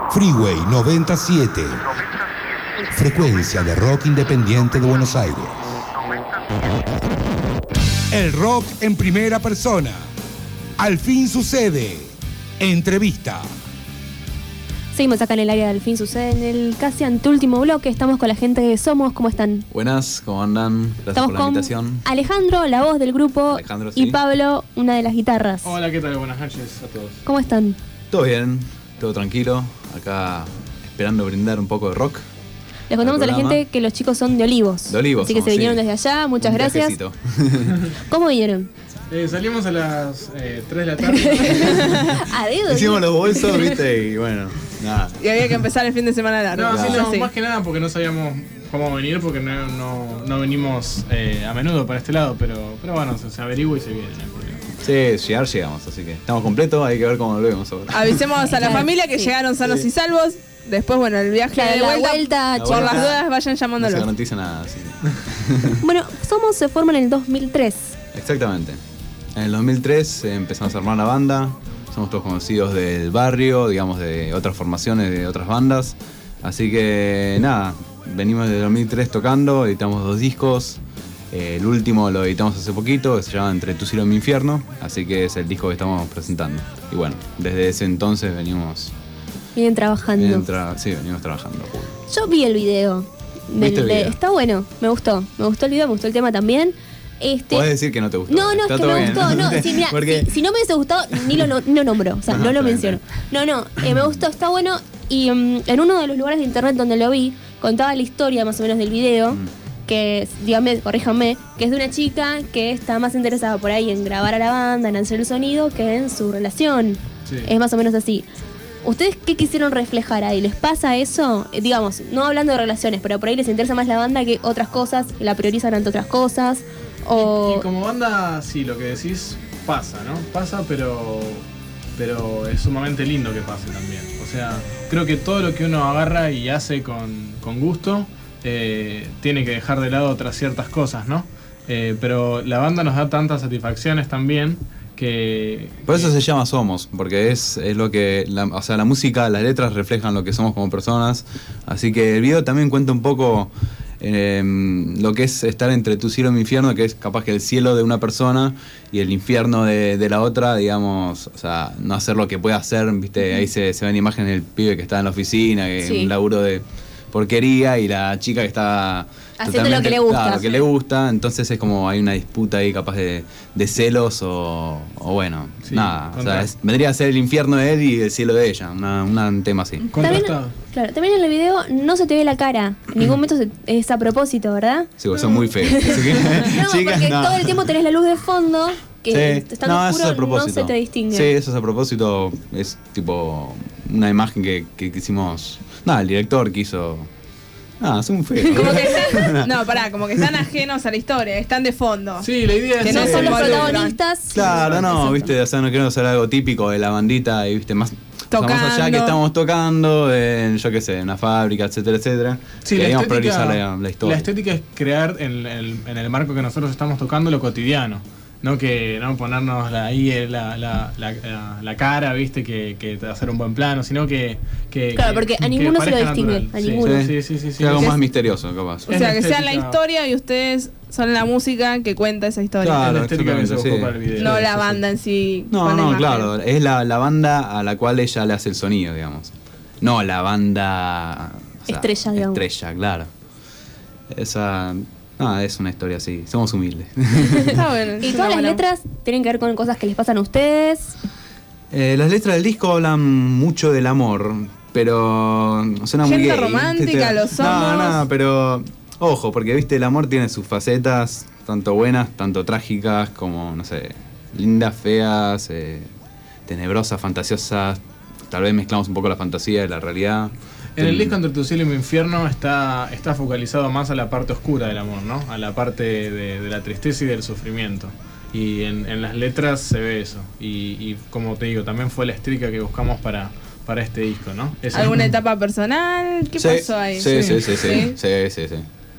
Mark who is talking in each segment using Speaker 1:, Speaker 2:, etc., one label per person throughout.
Speaker 1: Freeway 97. Frecuencia de rock independiente de Buenos Aires. El rock en primera persona. Al fin sucede. Entrevista.
Speaker 2: Seguimos acá en el área del fin sucede, en el casi anteúltimo bloque. Estamos con la gente de Somos. ¿Cómo están?
Speaker 3: Buenas, ¿cómo andan? Gracias
Speaker 2: Estamos
Speaker 3: por la invitación.
Speaker 2: Alejandro, la voz del grupo,
Speaker 3: Alejandro,
Speaker 2: y
Speaker 3: sí.
Speaker 2: Pablo, una de las guitarras.
Speaker 4: Hola, ¿qué tal? Buenas noches a todos.
Speaker 2: ¿Cómo están?
Speaker 3: Todo bien, todo tranquilo. Acá esperando brindar un poco de rock.
Speaker 2: Les contamos a la
Speaker 3: programa.
Speaker 2: gente que los chicos son de Olivos.
Speaker 3: De Olivos
Speaker 2: Así que
Speaker 3: somos,
Speaker 2: se vinieron
Speaker 3: sí.
Speaker 2: desde allá. Muchas
Speaker 3: Un
Speaker 2: gracias.
Speaker 3: viajecito.
Speaker 2: ¿Cómo vinieron?
Speaker 4: Salimos a las 3 de la tarde.
Speaker 2: A dedo.
Speaker 3: Hicimos los bolsos, viste, y bueno, nada.
Speaker 5: Y había que empezar el fin de semana largo.
Speaker 4: No, sí,
Speaker 3: Claro.
Speaker 4: no, más que nada porque no sabíamos cómo venir, porque no venimos a menudo para este lado, pero bueno, se averigua y se viene, no hay problema.
Speaker 3: Sí, llegamos, así que estamos completos, hay que ver cómo volvemos ahora.
Speaker 5: Avisemos a la
Speaker 2: Claro,
Speaker 5: familia que
Speaker 2: sí.
Speaker 5: llegaron sanos y salvos. Después, bueno, el viaje
Speaker 2: Claro,
Speaker 5: de
Speaker 2: la
Speaker 5: vuelta.
Speaker 2: vuelta,
Speaker 3: La
Speaker 5: Por
Speaker 3: vuelta.
Speaker 5: las dudas vayan
Speaker 3: No se
Speaker 5: llamándolos.
Speaker 3: garantiza nada, sí.
Speaker 2: Bueno, Somos se forma en el 2003.
Speaker 3: Exactamente. En el 2003 empezamos a armar la banda. Somos todos conocidos del barrio, digamos, de otras formaciones, de otras bandas. Así que nada, venimos desde 2003 tocando, editamos 2 discos. El último lo editamos hace poquito, que se llama Entre tu cielo y mi infierno. Así que es el disco que estamos presentando. Y bueno, desde ese entonces venimos,
Speaker 2: Vienen trabajando.
Speaker 3: venimos trabajando.
Speaker 2: Yo vi el video.
Speaker 3: ¿Viste el video?
Speaker 2: Está bueno, me gustó. Me gustó el video, me gustó el tema también.
Speaker 3: Podés decir que no te gustó.
Speaker 2: No,
Speaker 3: Está
Speaker 2: es que
Speaker 3: todo
Speaker 2: me
Speaker 3: bien.
Speaker 2: gustó. No, sí, mira,
Speaker 3: Porque-
Speaker 2: si no me hubiese gustado, ni lo nombro. O sea,
Speaker 3: Ajá,
Speaker 2: no lo
Speaker 3: está bien,
Speaker 2: menciono. Me gustó, está bueno. Y en uno de los lugares de internet donde lo vi, contaba la historia más o menos del video. Que, díganme, corríjanme, que es de una chica que está más interesada por ahí en grabar a la banda, en hacer el sonido, que en su relación.
Speaker 4: Sí.
Speaker 2: Es más o menos así. ¿Ustedes qué quisieron reflejar ahí? ¿Les pasa eso? Digamos, no hablando de relaciones, pero por ahí les interesa más la banda que otras cosas, que la priorizan ante otras cosas. O...
Speaker 4: Y como banda, sí, lo que decís pasa, ¿no? Pasa, pero es sumamente lindo que pase también. O sea, creo que todo lo que uno agarra y hace con gusto, tiene que dejar de lado otras ciertas cosas, ¿no? Pero la banda nos da tantas satisfacciones también que...
Speaker 3: Por eso se llama Somos, porque es lo que, o sea, la música, las letras reflejan lo que somos como personas. Así que el video también cuenta un poco lo que es estar entre tu cielo y mi infierno, que es capaz que el cielo de una persona y el infierno de la otra, digamos, o sea, no hacer lo que puede hacer, viste, ahí se ven imágenes del pibe que está en la oficina, que
Speaker 2: Sí.
Speaker 3: un laburo de porquería, y la chica que está
Speaker 2: Haciendo lo que le gusta.
Speaker 3: claro, lo que le gusta. Entonces es como hay una disputa ahí capaz de celos o bueno,
Speaker 4: Sí,
Speaker 3: nada, o sea,
Speaker 4: contra-
Speaker 3: vendría a ser el infierno de él y el cielo de ella, un tema así.
Speaker 4: Contrastado.
Speaker 2: Claro, también en el video no se te ve la cara. En ningún momento es a propósito, ¿verdad?
Speaker 3: Sí, porque son muy feos. Así que,
Speaker 2: No,
Speaker 3: chicas,
Speaker 2: porque
Speaker 3: no.
Speaker 2: todo el tiempo tenés la luz de fondo, que
Speaker 3: Sí.
Speaker 2: estando
Speaker 3: No, eso es a
Speaker 2: oscuro no
Speaker 3: propósito.
Speaker 2: se te distingue.
Speaker 3: Sí, eso es a propósito. Es tipo una imagen que hicimos. Nada, el director quiso. Nada, son feos.
Speaker 5: Como que están, no, pará, como que están ajenos a la historia, están de fondo.
Speaker 4: Sí, la idea
Speaker 5: Que
Speaker 4: es...
Speaker 5: no
Speaker 2: No
Speaker 5: se
Speaker 2: son los
Speaker 5: involucran.
Speaker 2: protagonistas.
Speaker 3: Claro, no,
Speaker 2: Exacto.
Speaker 3: viste, o sea, no queremos hacer algo típico de la bandita y viste, más. O sea, más allá
Speaker 5: Tocando.
Speaker 3: que estamos tocando en, yo qué sé, en una fábrica, etcétera, etcétera.
Speaker 4: Sí,
Speaker 3: queríamos priorizar la historia.
Speaker 4: La estética es crear en el marco que nosotros estamos tocando lo cotidiano. No que no ponernos ahí la cara, viste, que hacer un buen plano, sino que
Speaker 2: Claro, porque a ninguno se lo
Speaker 4: parezca
Speaker 2: distingue,
Speaker 4: natural.
Speaker 2: a
Speaker 4: Sí,
Speaker 2: ninguno.
Speaker 4: Sí.
Speaker 3: Que algo
Speaker 5: Es-
Speaker 3: más misterioso, capaz.
Speaker 5: O
Speaker 4: Es
Speaker 5: sea,
Speaker 4: la
Speaker 5: que sea la
Speaker 4: estética.
Speaker 5: historia y ustedes son la música que cuenta esa historia.
Speaker 3: Claro,
Speaker 4: Es la estética que se buscó
Speaker 3: exactamente,
Speaker 4: para el
Speaker 3: sí.
Speaker 4: video.
Speaker 5: No
Speaker 3: Sí,
Speaker 5: la
Speaker 3: sí,
Speaker 5: banda en sí.
Speaker 3: No,
Speaker 5: con la
Speaker 3: no,
Speaker 5: imagen.
Speaker 3: claro, es la banda a la cual ella le hace el sonido, digamos. No la banda... o sea,
Speaker 2: Estrella, digamos.
Speaker 3: Estrella, claro. Esa... Nada, es una historia así, somos humildes.
Speaker 5: Está bueno.
Speaker 2: Y
Speaker 5: es
Speaker 2: todas
Speaker 5: una
Speaker 2: las
Speaker 5: buena-
Speaker 2: letras tienen que ver con cosas que les pasan a ustedes.
Speaker 3: Las letras del disco hablan mucho del amor, pero suena muy
Speaker 5: Gente
Speaker 3: gay.
Speaker 5: romántica, lo somos.
Speaker 3: No, pero ojo, porque viste, el amor tiene sus facetas, tanto buenas, tanto trágicas, como, no sé, lindas, feas, tenebrosas, fantasiosas. Tal vez mezclamos un poco la fantasía y la realidad.
Speaker 4: En el disco Entre tu cielo y mi infierno está focalizado más a la parte oscura del amor, ¿no? A la parte de la tristeza y del sufrimiento. Y en las letras se ve eso. Y como te digo, también fue la estética que buscamos para este disco, ¿no?
Speaker 5: ¿Alguna etapa personal? ¿Qué
Speaker 3: Sí,
Speaker 5: pasó ahí?
Speaker 3: Sí.
Speaker 5: ¿Sí?
Speaker 3: Sí.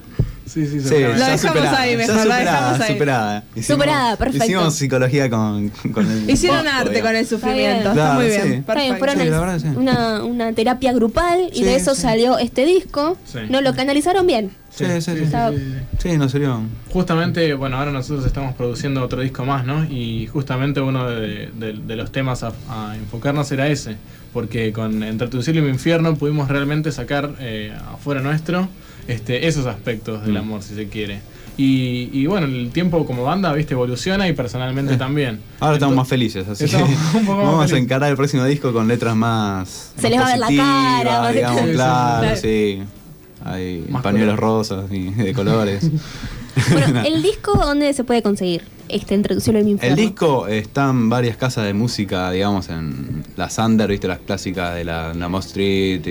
Speaker 4: Sí,
Speaker 3: Sí,
Speaker 4: seguramente.
Speaker 5: Lo
Speaker 3: ya
Speaker 5: dejamos
Speaker 3: superada,
Speaker 5: ahí mejor,
Speaker 3: ya
Speaker 5: lo dejamos ahí.
Speaker 3: superada.
Speaker 2: Superada, perfecto.
Speaker 3: Hicimos psicología con el
Speaker 5: Hicieron
Speaker 3: poco,
Speaker 5: arte
Speaker 3: digamos.
Speaker 5: con el sufrimiento. Está
Speaker 3: Claro,
Speaker 5: muy
Speaker 3: sí.
Speaker 5: bien.
Speaker 2: Está bien,
Speaker 5: Perfecto.
Speaker 2: fueron
Speaker 3: Sí, la verdad que sí.
Speaker 2: una terapia grupal y
Speaker 3: Sí,
Speaker 2: de eso
Speaker 3: sí.
Speaker 2: salió este disco.
Speaker 4: Sí.
Speaker 2: No lo canalizaron bien.
Speaker 3: Sí, sí, sí.
Speaker 2: Está-
Speaker 3: Sí, nos salió.
Speaker 4: Justamente, bueno, ahora nosotros estamos produciendo otro disco más, ¿no? Y justamente uno de los temas a enfocarnos era ese, porque con Entre tu cielo y mi infierno pudimos realmente sacar afuera nuestro esos aspectos del amor, si se quiere. Y bueno, el tiempo como banda, viste, evoluciona y personalmente también.
Speaker 3: Ahora estamos
Speaker 4: Entonces-
Speaker 3: más felices, así que
Speaker 4: Estamos un poco más
Speaker 3: vamos a
Speaker 4: felices.
Speaker 3: encarar el próximo disco con letras más.
Speaker 2: Se les va a ver la cara, más
Speaker 3: digamos,
Speaker 2: de-
Speaker 3: claro,
Speaker 2: Claro.
Speaker 3: sí. Hay
Speaker 4: Más
Speaker 3: pañuelos
Speaker 4: colores.
Speaker 3: rosas y de colores.
Speaker 2: Bueno, el disco, ¿dónde se puede conseguir? Entre tu cielo y mi infierno.
Speaker 3: El disco está en varias casas de música, digamos, en las Under, viste, las clásicas de la Namo Street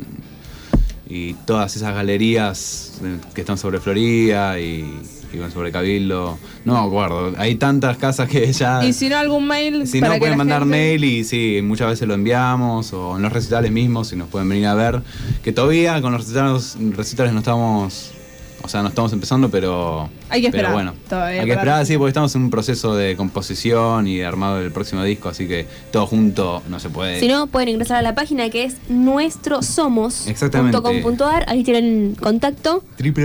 Speaker 3: y todas esas galerías que están sobre Florida y sobre Cabildo. No me acuerdo, hay tantas casas que ya...
Speaker 5: Y si no, algún mail.
Speaker 3: Si
Speaker 5: para
Speaker 3: no,
Speaker 5: que
Speaker 3: pueden
Speaker 5: la
Speaker 3: mandar
Speaker 5: gente-
Speaker 3: mail y sí, muchas veces lo enviamos o en los recitales mismos, si nos pueden venir a ver. Que todavía con los recitales no estamos, o sea, no estamos empezando, pero...
Speaker 5: Hay que esperar,
Speaker 3: Pero bueno,
Speaker 5: todavía
Speaker 3: hay que
Speaker 5: para-
Speaker 3: esperar, sí, porque estamos en un proceso de composición y de armado del próximo disco, así que todo junto no se puede.
Speaker 2: Si no, pueden ingresar a la página que es nuestrosomos.com.ar.
Speaker 3: Exactamente.
Speaker 2: Ahí tienen contacto.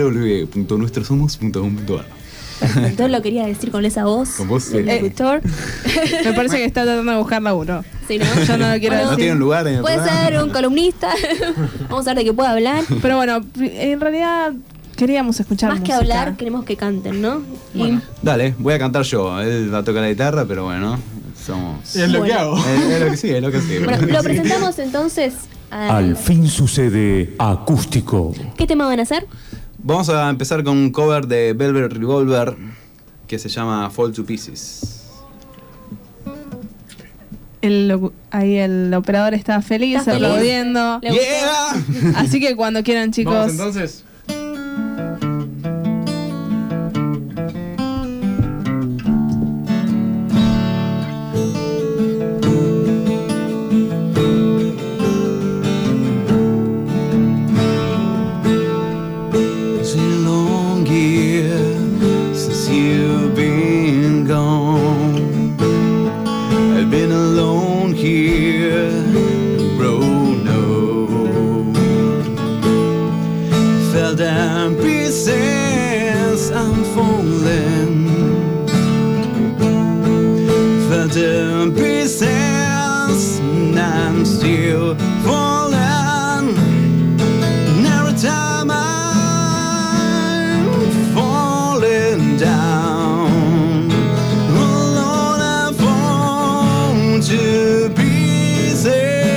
Speaker 3: www.nuestrosomos.com.ar.
Speaker 2: Perfecto, lo quería decir con esa voz.
Speaker 3: Con voz, sí.
Speaker 2: del locutor.
Speaker 5: Me parece que está tratando de buscar laburo.
Speaker 2: Sí, ¿no?
Speaker 5: Yo no lo quiero
Speaker 2: Bueno,
Speaker 3: No tiene un lugar en el
Speaker 2: puede
Speaker 3: programa.
Speaker 2: ser un columnista. Vamos a ver de qué puede hablar.
Speaker 5: Pero bueno, en realidad queríamos escuchar
Speaker 2: Más que
Speaker 5: música.
Speaker 2: hablar, queremos que canten, ¿no?
Speaker 4: Bueno.
Speaker 3: Dale, voy a cantar yo. Él va a tocar la guitarra, pero bueno, somos...
Speaker 4: Es lo que
Speaker 2: Bueno.
Speaker 4: hago.
Speaker 3: Es lo que sí, es lo que sí.
Speaker 2: Bueno, lo presentamos entonces.
Speaker 1: Al fin sucede acústico.
Speaker 2: ¿Qué tema van a hacer?
Speaker 3: Vamos a empezar con un cover de Velvet Revolver que se llama Fall to Pieces.
Speaker 5: Ahí el operador está feliz,
Speaker 2: Está feliz.
Speaker 5: aplaudiendo.
Speaker 2: ¿Le gustó?
Speaker 3: ¡Yeah!
Speaker 5: Así que cuando quieran, chicos.
Speaker 4: Vamos entonces.
Speaker 3: It's been a long year since you've been gone. I've been alone here, road no. Fell down pieces, I'm falling. Fell down pieces, and I'm still falling. And every time I'm falling down, alone I fall to pieces.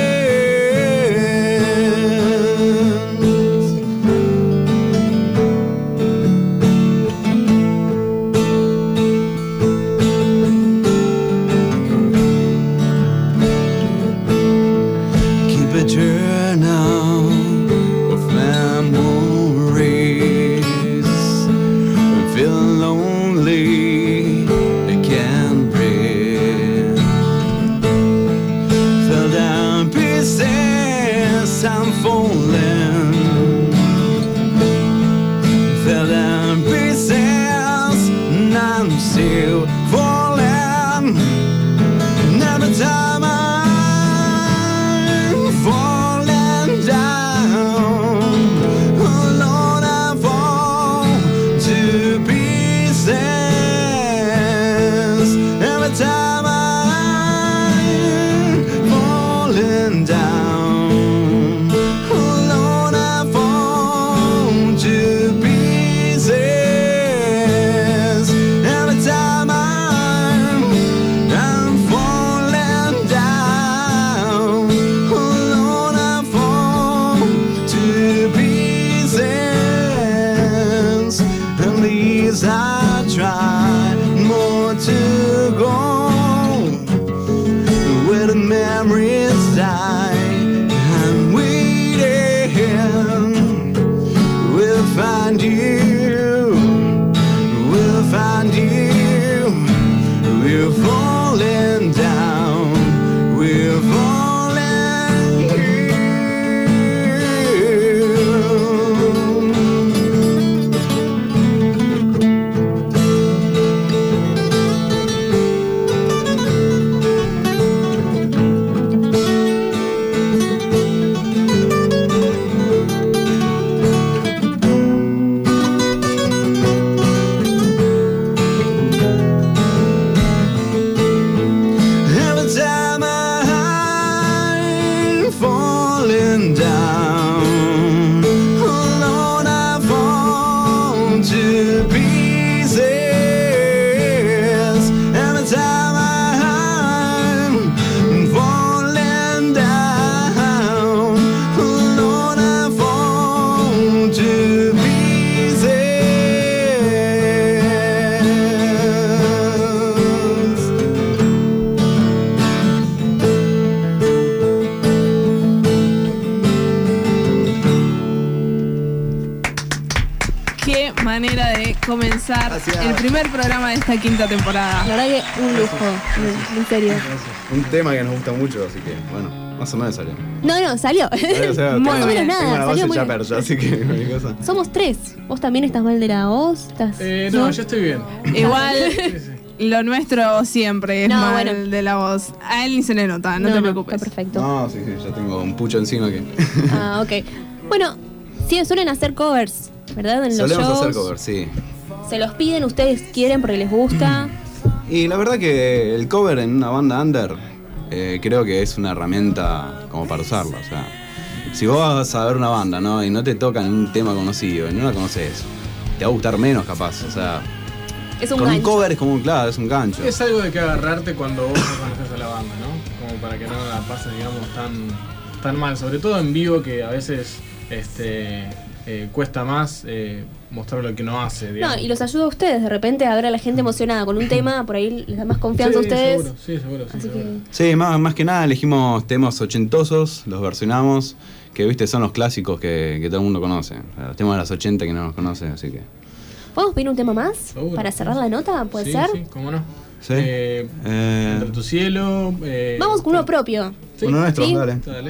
Speaker 3: Keep a journal of memories. I feel lonely, I can't breathe. Fell down pieces, I'm falling. Fell down pieces, and I'm still falling. And every time I'm falling down, alone I fall to pieces. Every time I'm falling down, alone
Speaker 5: manera de comenzar el primer programa de esta quinta temporada.
Speaker 2: La verdad que un lujo, en serio.
Speaker 3: Un tema que nos gusta mucho, así que bueno, más o menos salió.
Speaker 2: No, salió.
Speaker 3: O sea,
Speaker 5: Muy
Speaker 3: tengo-
Speaker 5: bien.
Speaker 3: tengo
Speaker 2: Nada,
Speaker 3: una
Speaker 2: salió
Speaker 3: base
Speaker 2: muy
Speaker 3: ya
Speaker 2: bien.
Speaker 3: percha, así que cualquier cosa.
Speaker 2: Somos 3. ¿Vos también estás mal de la voz?
Speaker 4: No, yo estoy bien.
Speaker 5: Igual lo nuestro siempre es
Speaker 2: No,
Speaker 5: mal
Speaker 2: bueno.
Speaker 5: de la voz. A él ni se le nota, no te preocupes.
Speaker 2: Está perfecto.
Speaker 3: No, sí, ya tengo un pucho encima que.
Speaker 2: Ah, ok. Bueno, sí, suelen hacer covers, ¿verdad? En los
Speaker 3: Solemos
Speaker 2: shows.
Speaker 3: hacer covers, sí.
Speaker 2: Se los piden, ustedes quieren porque les gusta.
Speaker 3: Y la verdad que el cover en una banda under creo que es una herramienta como para usarla. O sea, si vos vas a ver una banda, ¿no? Y no te tocan un tema conocido y no la conoces, te va a gustar menos capaz. O sea,
Speaker 2: Es un
Speaker 3: con
Speaker 2: gancho.
Speaker 3: un cover es como un claro, es un gancho.
Speaker 4: Es algo de que agarrarte cuando vos no conoces a la banda, ¿no? Como para que no la pases, digamos, tan mal. Sobre todo en vivo, que a veces cuesta más mostrar lo que uno hace, digamos.
Speaker 2: No, y los ayuda a ustedes. De repente, a ver a la gente emocionada con un tema, por ahí les da más confianza a ustedes.
Speaker 4: Seguro.
Speaker 2: Así que.
Speaker 3: Sí, más que nada elegimos temas ochentosos, los versionamos, que viste son los clásicos que todo el mundo conoce. O sea, los temas de los 80 que no los conoce, así que.
Speaker 2: ¿Podemos pedir un tema más?
Speaker 4: Seguro.
Speaker 2: Para cerrar la nota, ¿puede ser?
Speaker 4: Sí, cómo no.
Speaker 3: Sí.
Speaker 4: Entre tu cielo.
Speaker 2: Vamos con uno propio.
Speaker 4: Sí.
Speaker 3: Uno nuestro,
Speaker 2: ¿Sí?
Speaker 3: dale.
Speaker 4: Dale.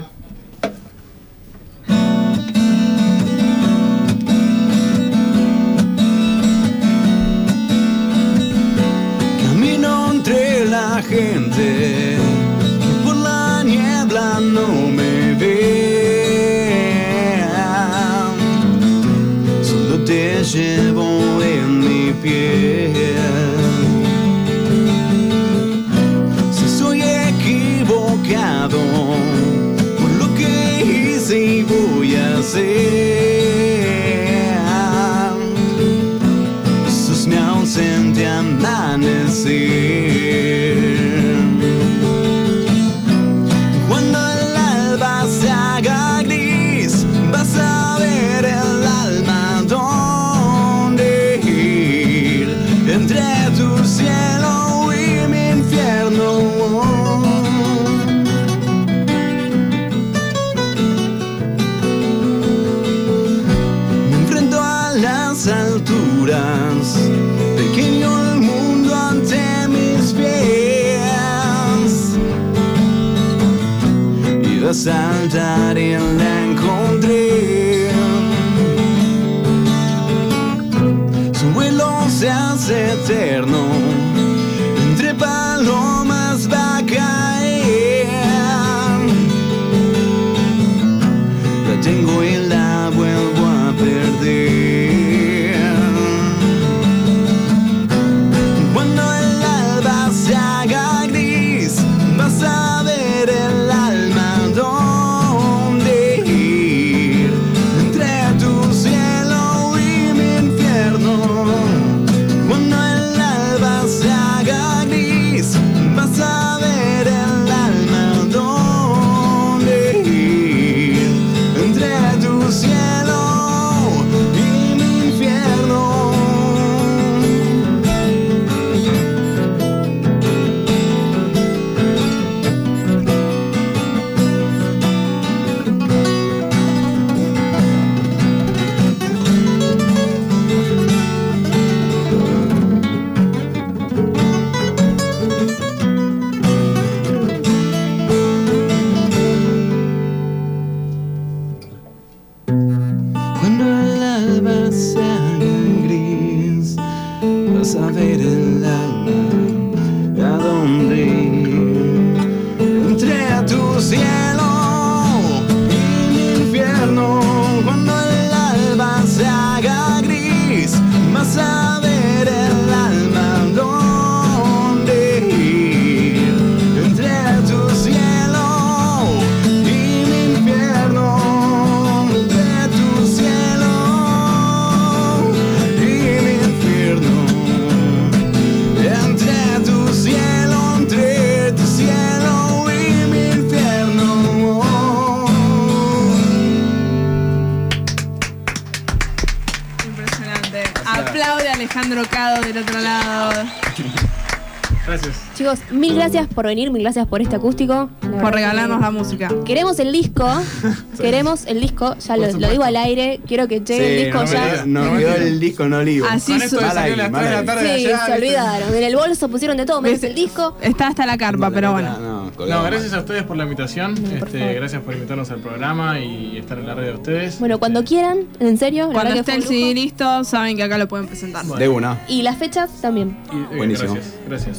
Speaker 3: Camino entre la gente que por la niebla no me ve. Solo te llevo en mi piel. Si soy equivocado por lo que hice y voy a hacer. Sos mi ausente amanecer. Cuando el alba se haga gris, vas a ver el alma donde ir. Entre tu cielo y mi infierno. Me enfrento a las alturas, pequeño el mundo ante mis pies. Iba a saltar y la encontré. Su vuelo se hace eterno, entre palomas va a caer. La tengo y la vuelvo a perder. Cuando el alba se haga gris, vas a ver el alma donde ir. Entre tu cielo y mi infierno. Cuando el alba se haga gris, vas a ver el alma donde ir. Entre tu cielo y mi infierno. Cuando el alba se haga gris, vas a ver el alma a dónde ir. Entre tu cielo y mi infierno. Cuando el alba se haga gris, vas a ver el alma dónde ir. Entre tu cielo y mi infierno. Entre tu cielo y mi infierno. Entre tu cielo y mi infierno.
Speaker 5: Impresionante. Aplaude a Alejandro Cado del otro lado.
Speaker 4: Gracias.
Speaker 2: Chicos, mil gracias por venir, mil gracias por este acústico. La verdad
Speaker 5: Por
Speaker 2: que
Speaker 5: regalarnos la música.
Speaker 2: Queremos el disco, ya lo digo al aire, quiero que llegue el disco ya.
Speaker 3: Nos quedó el disco en olivo.
Speaker 5: Así
Speaker 4: Con esto de
Speaker 5: Mal
Speaker 4: salir a las 3 de la tarde de
Speaker 2: Sí,
Speaker 4: allá,
Speaker 2: se
Speaker 4: ¿viste?
Speaker 2: olvidaron. En el bolso pusieron de todo, menos el disco.
Speaker 5: Está hasta la carpa, pero bueno.
Speaker 4: No, gracias a ustedes por la invitación.
Speaker 2: por favor.
Speaker 4: Gracias por invitarnos al programa y estar en la red de ustedes.
Speaker 2: Bueno, cuando quieran, en serio. la
Speaker 5: Cuando
Speaker 2: verdad que
Speaker 5: esté el
Speaker 2: fue un
Speaker 5: CD
Speaker 2: lujo.
Speaker 5: listo, saben que acá lo pueden presentar.
Speaker 3: De una.
Speaker 2: Y las fechas también.
Speaker 4: Y,
Speaker 3: Buenísimo.
Speaker 4: Gracias.